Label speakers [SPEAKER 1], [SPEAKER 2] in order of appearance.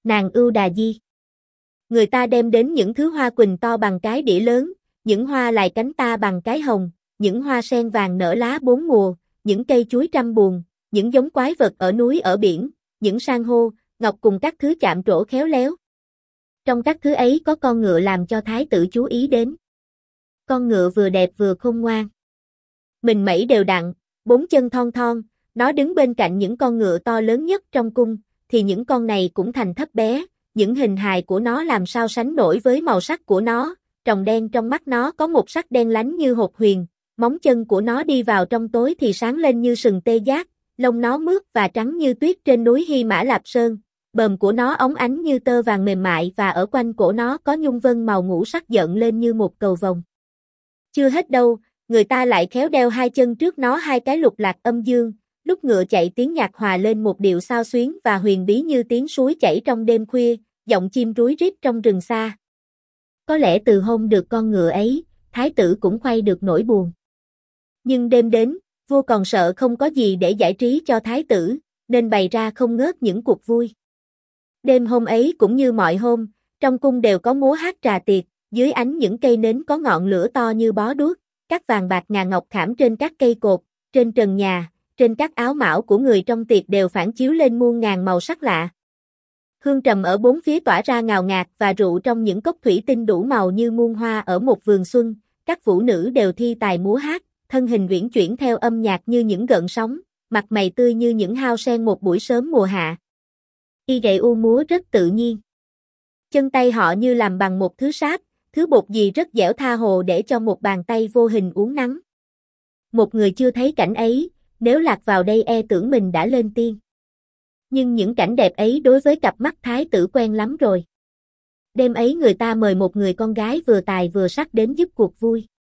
[SPEAKER 1] Nàng ưu đà di. Người ta đem đến những thứ hoa quỳnh to bằng cái đĩa lớn, những hoa lài cánh ta bằng cái hồng, những hoa sen vàng nở lá bốn mùa, những cây chuối trăm buồn, những giống quái vật ở núi ở biển, những san hô, ngọc cùng các thứ chạm trổ khéo léo. Trong các thứ ấy có con ngựa làm cho thái tử chú ý đến. Con ngựa vừa đẹp vừa khôn ngoan. Mình mẩy đều đặn, bốn chân thon thon, nó đứng bên cạnh những con ngựa to lớn nhất trong cung, thì những con này cũng thành thấp bé, những hình hài của nó làm sao sánh nổi với màu sắc của nó, tròng đen trong mắt nó có một sắc đen lánh như hột huyền, móng chân của nó đi vào trong tối thì sáng lên như sừng tê giác, lông nó mướt và trắng như tuyết trên núi Hy Mã Lạp Sơn, bờm của nó óng ánh như tơ vàng mềm mại và ở quanh cổ nó có nhung vân màu ngũ sắc dựng lên như một cầu vồng. Chưa hết đâu, người ta lại khéo đeo hai chân trước nó hai cái lục lạc âm dương, lúc ngựa chạy tiếng nhạc hòa lên một điệu xao xuyến và huyền bí như tiếng suối chảy trong đêm khuya, giọng chim rúi rít trong rừng xa. Có lẽ từ hôm được con ngựa ấy, thái tử cũng khuây được nỗi buồn. Nhưng đêm đến, vua còn sợ không có gì để giải trí cho thái tử, nên bày ra không ngớt những cuộc vui. Đêm hôm ấy cũng như mọi hôm, trong cung đều có múa hát trà tiệc, dưới ánh những cây nến có ngọn lửa to như bó đuốc, các vàng bạc ngà ngọc khảm trên các cây cột, trên trần nhà, trên các áo mão của người trong tiệc đều phản chiếu lên muôn ngàn màu sắc lạ. Hương trầm ở bốn phía tỏa ra ngào ngạt và rượu trong những cốc thủy tinh đủ màu như muôn hoa ở một vườn xuân, các vũ nữ đều thi tài múa hát, thân hình uyển chuyển theo âm nhạc như những gợn sóng, mặt mày tươi như những hao sen một buổi sớm mùa hạ. Y gậy u múa rất tự nhiên. Chân tay họ như làm bằng một thứ sáp, thứ bột gì rất dẻo tha hồ để cho một bàn tay vô hình uốn nắn. Một người chưa thấy cảnh ấy, nếu lạc vào đây e tưởng mình đã lên tiên. Nhưng những cảnh đẹp ấy đối với cặp mắt thái tử quen lắm rồi. Đêm ấy người ta mời một người con gái vừa tài vừa sắc đến giúp cuộc vui.